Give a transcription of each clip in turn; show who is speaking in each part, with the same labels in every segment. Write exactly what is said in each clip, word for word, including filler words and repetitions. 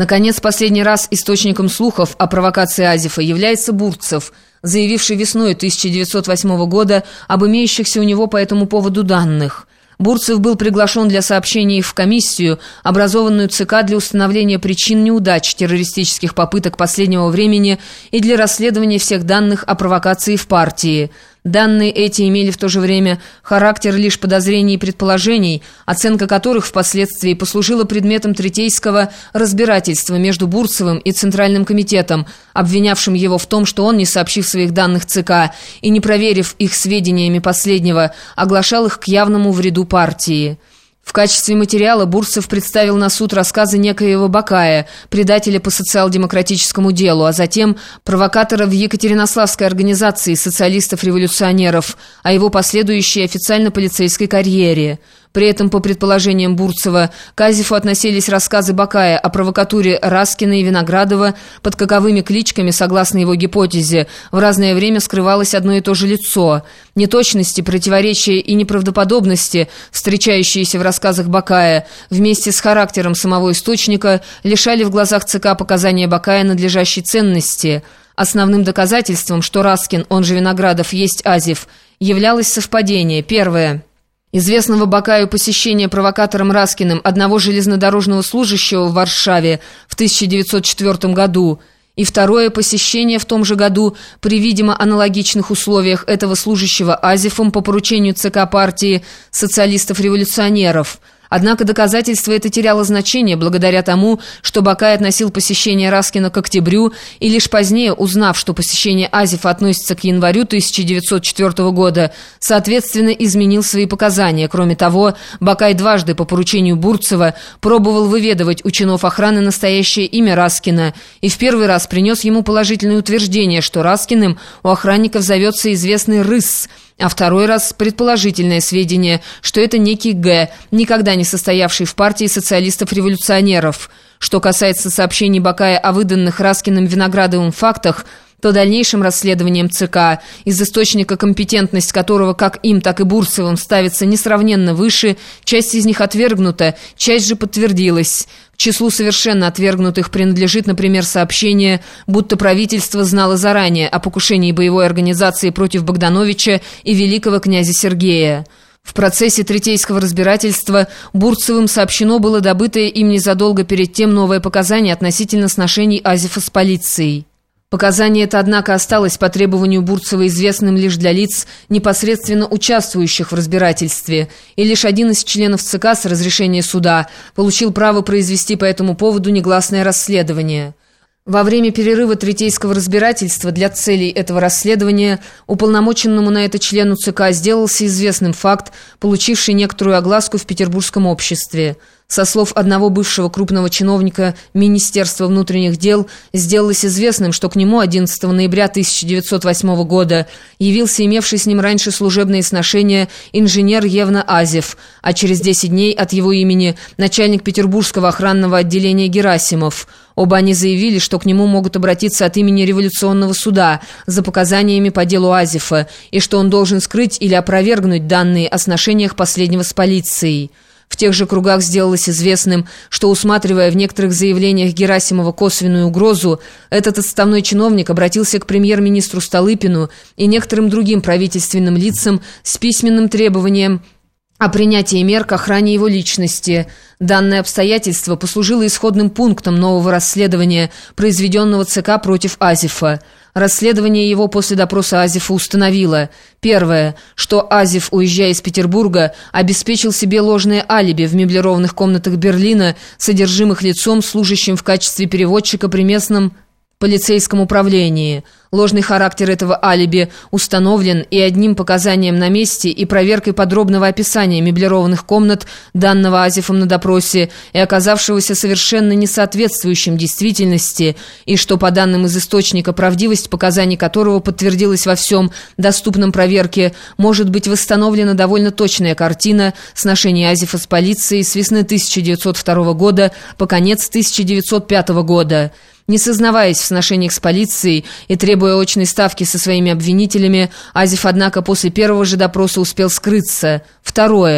Speaker 1: Наконец, последний раз источником слухов о провокации Азифа является Бурцев, заявивший весной тысяча девятьсот восьмого года об имеющихся у него по этому поводу данных. Бурцев был приглашен для сообщений в комиссию, образованную ЦК для установления причин неудач террористических попыток последнего времени и для расследования всех данных о провокации в партии. Данные эти имели в то же время характер лишь подозрений и предположений, оценка которых впоследствии послужила предметом третейского разбирательства между Бурцевым и Центральным комитетом, обвинявшим его в том, что он, не сообщив своих данных ЦК и не проверив их сведениями последнего, оглашал их к явному вреду партии. В качестве материала Бурцев представил на суд рассказы некоего Бакая, предателя по социал-демократическому делу, а затем провокатора в Екатеринославской организации социалистов-революционеров, о его последующей официально-полицейской карьере. При этом, по предположениям Бурцева, к Азифу относились рассказы Бакая о провокатуре Раскина и Виноградова, под каковыми кличками, согласно его гипотезе, в разное время скрывалось одно и то же лицо. Неточности, противоречия и неправдоподобности, встречающиеся в рассказах Бакая, вместе с характером самого источника, лишали в глазах ЦК показания Бакая надлежащей ценности. Основным доказательством, что Раскин, он же Виноградов, есть Азиф, являлось совпадение. Первое. Известного Бакаю посещение провокатором Раскиным одного железнодорожного служащего в Варшаве в тысяча девятьсот четвёртом году, и второе посещение в том же году при видимо аналогичных условиях этого служащего Азифом по поручению ЦК партии социалистов-революционеров. Однако доказательство это теряло значение благодаря тому, что Бакай относил посещение Раскина к октябрю, и лишь позднее, узнав, что посещение Азифа относится к январю тысяча девятьсот четвёртого года, соответственно, изменил свои показания. Кроме того, Бакай дважды по поручению Бурцева пробовал выведывать у чинов охраны настоящее имя Раскина, и в первый раз принес ему положительное утверждение, что Раскиным у охранников зовется известный Рыс, а второй раз предположительное сведение, что это некий Г, никогда не состоявший в партии социалистов-революционеров. Что касается сообщений Бакая о выданных Раскиным Виноградовым фактах, то дальнейшим расследованием ЦК, из источника, компетентность которого как им, так и Бурцевым ставится несравненно выше, часть из них отвергнута, часть же подтвердилась. К числу совершенно отвергнутых принадлежит, например, сообщение, будто правительство знало заранее о покушении боевой организации против Богдановича и великого князя Сергея. В процессе третейского разбирательства Бурцевым сообщено было добытое им незадолго перед тем новое показание относительно сношений Азифа с полицией. Показание это, однако, осталось по требованию Бурцева известным лишь для лиц, непосредственно участвующих в разбирательстве, и лишь один из членов ЦК с разрешения суда получил право произвести по этому поводу негласное расследование. Во время перерыва третейского разбирательства для целей этого расследования уполномоченному на это члену ЦК сделался известным факт, получивший некоторую огласку в петербургском обществе. Со слов одного бывшего крупного чиновника Министерства внутренних дел сделалось известным, что к нему одиннадцатого ноября тысяча девятьсот восьмого года явился имевший с ним раньше служебные сношения инженер Евна Азев, а через десять дней от его имени начальник петербургского охранного отделения Герасимов. Оба они заявили, что к нему могут обратиться от имени революционного суда за показаниями по делу Азифа, и что он должен скрыть или опровергнуть данные о сношениях последнего с полицией. В тех же кругах сделалось известным, что, усматривая в некоторых заявлениях Герасимова косвенную угрозу, этот отставной чиновник обратился к премьер-министру Столыпину и некоторым другим правительственным лицам с письменным требованием о принятии мер к охране его личности. Данное обстоятельство послужило исходным пунктом нового расследования, произведенного ЦК против Азифа. Расследование его после допроса Азифа установило: первое, что Азиф, уезжая из Петербурга, обеспечил себе ложное алиби в меблированных комнатах Берлина, содержимых лицом, служащим в качестве переводчика при местном полицейском управлении. Ложный характер этого алиби установлен и одним показанием на месте, и проверкой подробного описания меблированных комнат, данного Азифом на допросе, и оказавшегося совершенно несоответствующим действительности, и что, по данным из источника, правдивость показаний которого подтвердилась во всем доступном проверке, может быть восстановлена довольно точная картина сношений Азифа с полицией с весны тысяча девятьсот второго года по конец тысяча девятьсот пятого года. Не сознаваясь в сношениях с полицией и требуя очной ставки со своими обвинителями, Азиф, однако, после первого же допроса успел скрыться. Второе.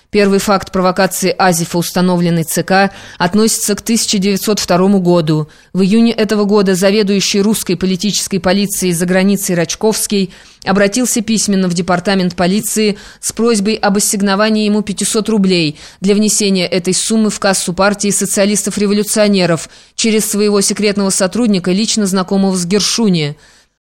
Speaker 1: Первый факт провокации Азефа, установленный ЦК, относится к тысяча девятьсот второму году. В июне этого года заведующий русской политической полицией за границей Рачковский обратился письменно в департамент полиции с просьбой об ассигновании ему пятисот рублей для внесения этой суммы в кассу партии социалистов-революционеров через своего секретного сотрудника, лично знакомого с Гершуни.